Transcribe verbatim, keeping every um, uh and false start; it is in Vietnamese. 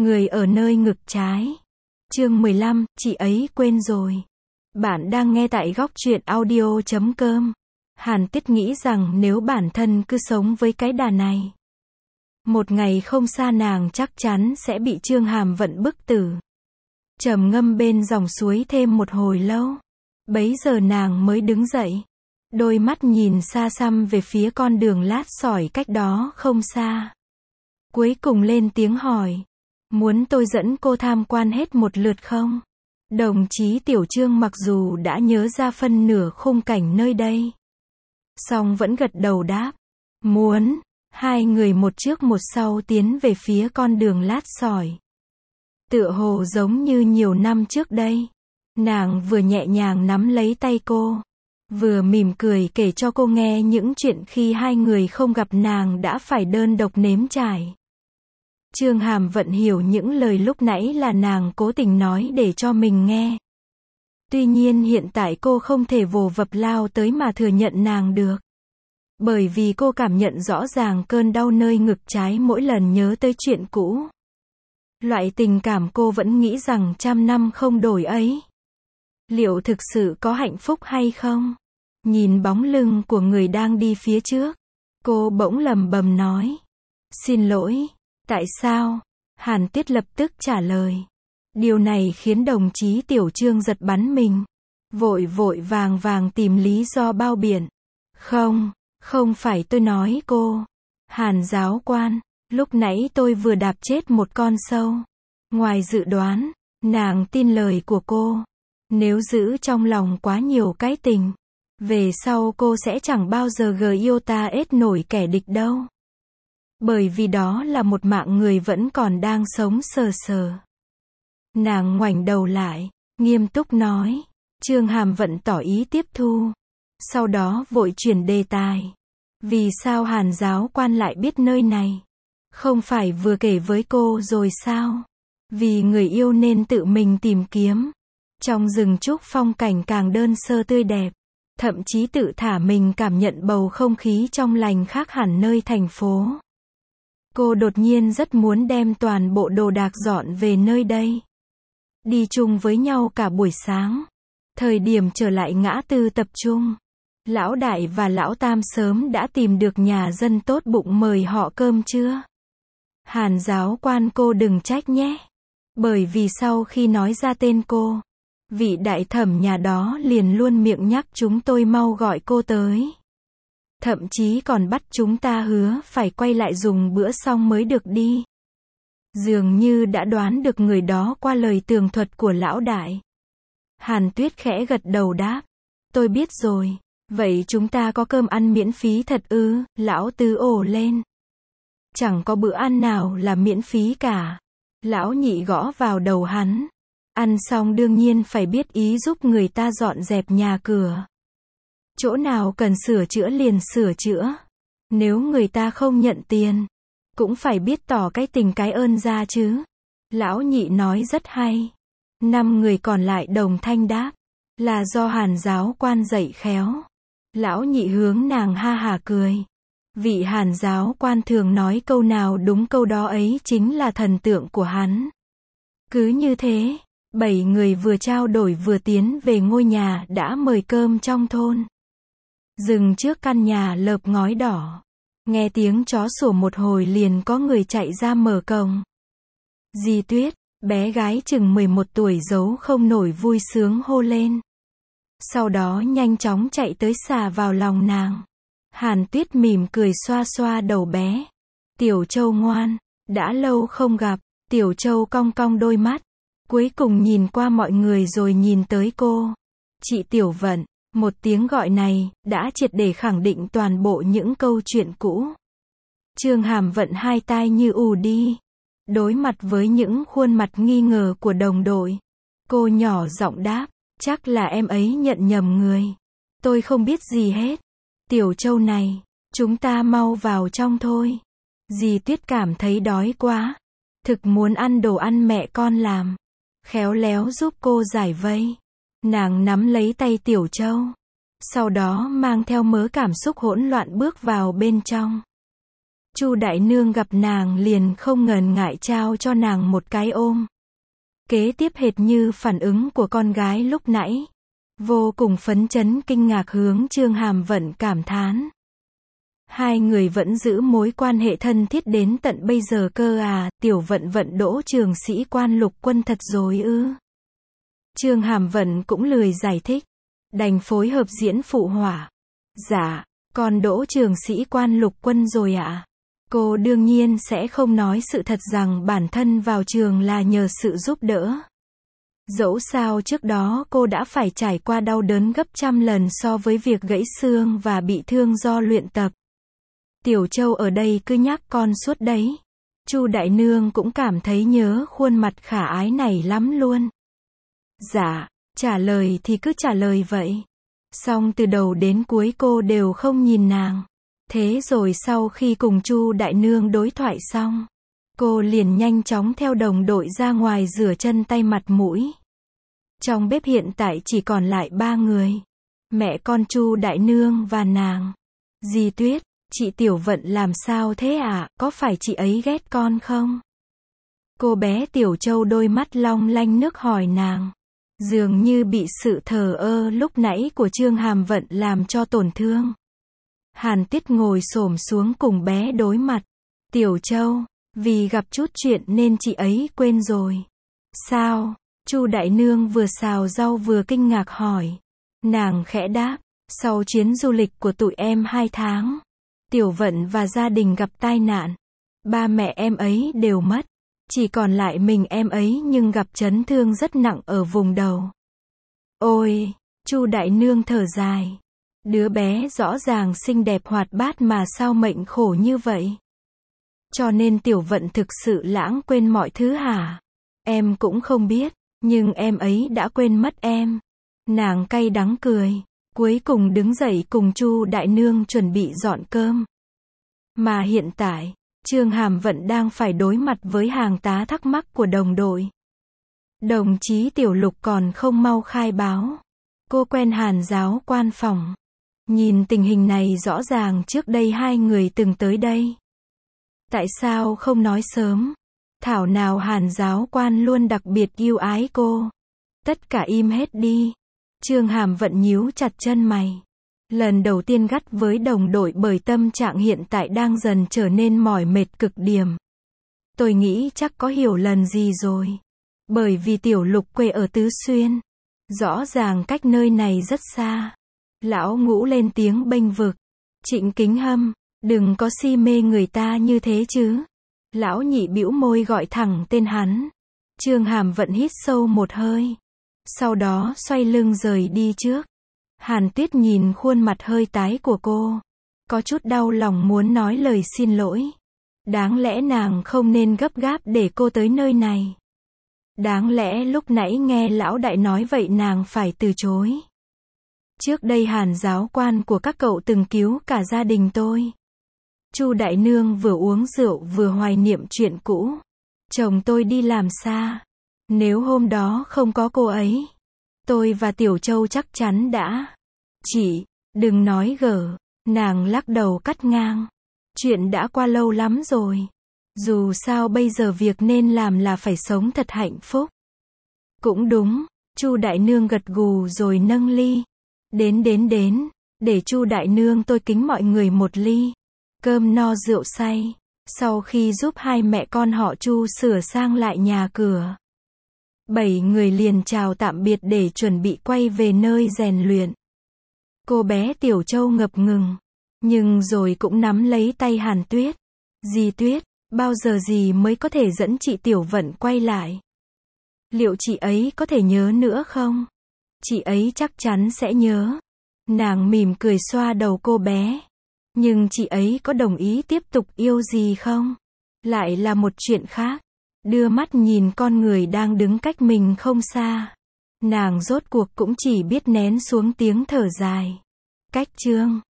Người ở nơi ngực trái. Chương mười lăm, chị ấy quên rồi. Bạn đang nghe tại góc truyện audio chấm com. Hàn Tuyết nghĩ rằng nếu bản thân cứ sống với cái đà này, một ngày không xa nàng chắc chắn sẽ bị Trương Hàm Vận bức tử. Trầm ngâm bên dòng suối thêm một hồi lâu. Bấy giờ nàng mới đứng dậy. Đôi mắt nhìn xa xăm về phía con đường lát sỏi cách đó không xa. Cuối cùng lên tiếng hỏi. Muốn tôi dẫn cô tham quan hết một lượt không? Đồng chí Tiểu Trương mặc dù đã nhớ ra phân nửa khung cảnh nơi đây, song vẫn gật đầu đáp. Muốn. Hai người một trước một sau tiến về phía con đường lát sỏi. Tựa hồ giống như nhiều năm trước đây. Nàng vừa nhẹ nhàng nắm lấy tay cô, vừa mỉm cười kể cho cô nghe những chuyện khi hai người không gặp nàng đã phải đơn độc nếm trải. Trương Hàm Vận hiểu những lời lúc nãy là nàng cố tình nói để cho mình nghe. Tuy nhiên hiện tại cô không thể vồ vập lao tới mà thừa nhận nàng được. Bởi vì cô cảm nhận rõ ràng cơn đau nơi ngực trái mỗi lần nhớ tới chuyện cũ. Loại tình cảm cô vẫn nghĩ rằng trăm năm không đổi ấy. Liệu thực sự có hạnh phúc hay không? Nhìn bóng lưng của người đang đi phía trước, cô bỗng lầm bầm nói. Xin lỗi. Tại sao? Hàn Tuyết lập tức trả lời. Điều này khiến đồng chí Tiểu Trương giật bắn mình. Vội vội vàng vàng tìm lý do bao biện. Không, không phải tôi nói cô. Hàn giáo quan, lúc nãy tôi vừa đạp chết một con sâu. Ngoài dự đoán, nàng tin lời của cô. Nếu giữ trong lòng quá nhiều cái tình, về sau cô sẽ chẳng bao giờ gờ yêu ta ết nổi kẻ địch đâu. Bởi vì đó là một mạng người vẫn còn đang sống sờ sờ. Nàng ngoảnh đầu lại, nghiêm túc nói. Trương Hàm Vận tỏ ý tiếp thu. Sau đó vội chuyển đề tài. Vì sao Hàn giáo quan lại biết nơi này? Không phải vừa kể với cô rồi sao? Vì người yêu nên tự mình tìm kiếm. Trong rừng trúc phong cảnh càng đơn sơ tươi đẹp. Thậm chí tự thả mình cảm nhận bầu không khí trong lành khác hẳn nơi thành phố. Cô đột nhiên rất muốn đem toàn bộ đồ đạc dọn về nơi đây. Đi chung với nhau cả buổi sáng. Thời điểm trở lại ngã tư tập trung, Lão Đại và Lão Tam sớm đã tìm được nhà dân tốt bụng mời họ cơm trưa. Hàn giáo quan cô đừng trách nhé. Bởi vì sau khi nói ra tên cô, vị đại thẩm nhà đó liền luôn miệng nhắc chúng tôi mau gọi cô tới. Thậm chí còn bắt chúng ta hứa phải quay lại dùng bữa xong mới được đi. Dường như đã đoán được người đó qua lời tường thuật của Lão Đại. Hàn Tuyết khẽ gật đầu đáp. Tôi biết rồi. Vậy chúng ta có cơm ăn miễn phí thật ư? Lão Tứ ồ lên. Chẳng có bữa ăn nào là miễn phí cả. Lão Nhị gõ vào đầu hắn. Ăn xong đương nhiên phải biết ý giúp người ta dọn dẹp nhà cửa. Chỗ nào cần sửa chữa liền sửa chữa. Nếu người ta không nhận tiền, cũng phải biết tỏ cái tình cái ơn ra chứ. Lão Nhị nói rất hay. Năm người còn lại đồng thanh đáp. Là do Hàn giáo quan dạy khéo. Lão Nhị hướng nàng ha hả cười. Vị Hàn giáo quan thường nói câu nào đúng câu đó ấy chính là thần tượng của hắn. Cứ như thế, bảy người vừa trao đổi vừa tiến về ngôi nhà đã mời cơm trong thôn. Dừng trước căn nhà lợp ngói đỏ. Nghe tiếng chó sủa một hồi liền có người chạy ra mở cổng. Dì Tuyết, bé gái chừng mười một tuổi giấu không nổi vui sướng hô lên. Sau đó nhanh chóng chạy tới xà vào lòng nàng. Hàn Tuyết mỉm cười xoa xoa đầu bé. Tiểu Châu ngoan, đã lâu không gặp. Tiểu Châu cong cong đôi mắt. Cuối cùng nhìn qua mọi người rồi nhìn tới cô. Chị Tiểu Vận. Một tiếng gọi này, đã triệt để khẳng định toàn bộ những câu chuyện cũ. Trương Hàm Vận hai tai như ù đi. Đối mặt với những khuôn mặt nghi ngờ của đồng đội. Cô nhỏ giọng đáp, chắc là em ấy nhận nhầm người. Tôi không biết gì hết. Tiểu Châu này, chúng ta mau vào trong thôi. Dì Tuyết cảm thấy đói quá. Thực muốn ăn đồ ăn mẹ con làm. Khéo léo giúp cô giải vây. Nàng nắm lấy tay Tiểu Châu. Sau đó mang theo mớ cảm xúc hỗn loạn bước vào bên trong. Chu đại nương gặp nàng liền không ngần ngại trao cho nàng một cái ôm. Kế tiếp hệt như phản ứng của con gái lúc nãy. Vô cùng phấn chấn kinh ngạc hướng Trương Hàm Vận cảm thán. Hai người vẫn giữ mối quan hệ thân thiết đến tận bây giờ cơ à, Tiểu Vận Vận đỗ trường sĩ quan lục quân thật rồi ư. Trương Hàm Vận cũng lười giải thích, đành phối hợp diễn phụ họa. Dạ, con đỗ trường sĩ quan lục quân rồi ạ. À? Cô đương nhiên sẽ không nói sự thật rằng bản thân vào trường là nhờ sự giúp đỡ. Dẫu sao trước đó cô đã phải trải qua đau đớn gấp trăm lần so với việc gãy xương và bị thương do luyện tập. Tiểu Châu ở đây cứ nhắc con suốt đấy. Chu đại nương cũng cảm thấy nhớ khuôn mặt khả ái này lắm luôn. Dạ, trả lời thì cứ trả lời vậy. Xong từ đầu đến cuối cô đều không nhìn nàng. Thế rồi sau khi cùng Chu đại nương đối thoại xong, cô liền nhanh chóng theo đồng đội ra ngoài rửa chân tay mặt mũi. Trong bếp hiện tại chỉ còn lại ba người. Mẹ con Chu đại nương và nàng. Dì Tuyết, chị Tiểu Vận làm sao thế ạ, à? Có phải chị ấy ghét con không? Cô bé Tiểu Châu đôi mắt long lanh nước hỏi nàng. Dường như bị sự thờ ơ lúc nãy của Trương Hàm Vận làm cho tổn thương. Hàn Tuyết ngồi xổm xuống cùng bé đối mặt. Tiểu Châu, vì gặp chút chuyện nên chị ấy quên rồi. Sao? Chu đại nương vừa xào rau vừa kinh ngạc hỏi. Nàng khẽ đáp, sau chuyến du lịch của tụi em hai tháng, Tiểu Vận và gia đình gặp tai nạn. Ba mẹ em ấy đều mất. Chỉ còn lại mình em ấy nhưng gặp chấn thương rất nặng ở vùng đầu. Ôi, Chu đại nương thở dài. Đứa bé rõ ràng xinh đẹp hoạt bát mà sao mệnh khổ như vậy? Cho nên Tiểu Vận thực sự lãng quên mọi thứ hả? Em cũng không biết, nhưng em ấy đã quên mất em. Nàng cay đắng cười, cuối cùng đứng dậy cùng Chu đại nương chuẩn bị dọn cơm. Mà hiện tại, Trương Hàm Vận đang phải đối mặt với hàng tá thắc mắc của đồng đội. Đồng chí Tiểu Lục còn không mau khai báo. Cô quen Hàn giáo quan phòng. Nhìn tình hình này rõ ràng trước đây hai người từng tới đây. Tại sao không nói sớm? Thảo nào Hàn giáo quan luôn đặc biệt yêu ái cô. Tất cả im hết đi. Trương Hàm Vận nhíu chặt chân mày. Lần đầu tiên gắt với đồng đội bởi tâm trạng hiện tại đang dần trở nên mỏi mệt cực điểm. Tôi nghĩ chắc có hiểu lầm gì rồi. Bởi vì Tiểu Lục quê ở Tứ Xuyên. Rõ ràng cách nơi này rất xa. Lão Ngũ lên tiếng bênh vực. Trịnh Kính Hâm, đừng có si mê người ta như thế chứ. Lão Nhị bĩu môi gọi thẳng tên hắn. Trương Hàm Vận hít sâu một hơi. Sau đó xoay lưng rời đi trước. Hàn Tuyết nhìn khuôn mặt hơi tái của cô. Có chút đau lòng muốn nói lời xin lỗi. Đáng lẽ nàng không nên gấp gáp để cô tới nơi này. Đáng lẽ lúc nãy nghe lão đại nói vậy nàng phải từ chối. Trước đây Hàn giáo quan của các cậu từng cứu cả gia đình tôi. Chu đại nương vừa uống rượu vừa hoài niệm chuyện cũ. Chồng tôi đi làm xa. Nếu hôm đó không có cô ấy, tôi và Tiểu Châu chắc chắn đã. Chị, đừng nói gở. Nàng lắc đầu cắt ngang. Chuyện đã qua lâu lắm rồi. Dù sao bây giờ việc nên làm là phải sống thật hạnh phúc. Cũng đúng, Chu đại nương gật gù rồi nâng ly. Đến đến đến, để Chu đại nương tôi kính mọi người một ly. Cơm no rượu say. Sau khi giúp hai mẹ con họ Chu sửa sang lại nhà cửa, bảy người liền chào tạm biệt để chuẩn bị quay về nơi rèn luyện. Cô bé Tiểu Châu ngập ngừng, nhưng rồi cũng nắm lấy tay Hàn Tuyết. Dì Tuyết, bao giờ dì mới có thể dẫn chị Tiểu Vận quay lại? Liệu chị ấy có thể nhớ nữa không? Chị ấy chắc chắn sẽ nhớ. Nàng mỉm cười xoa đầu cô bé. Nhưng chị ấy có đồng ý tiếp tục yêu dì không? Lại là một chuyện khác. Đưa mắt nhìn con người đang đứng cách mình không xa. Nàng rốt cuộc cũng chỉ biết nén xuống tiếng thở dài. Cách chương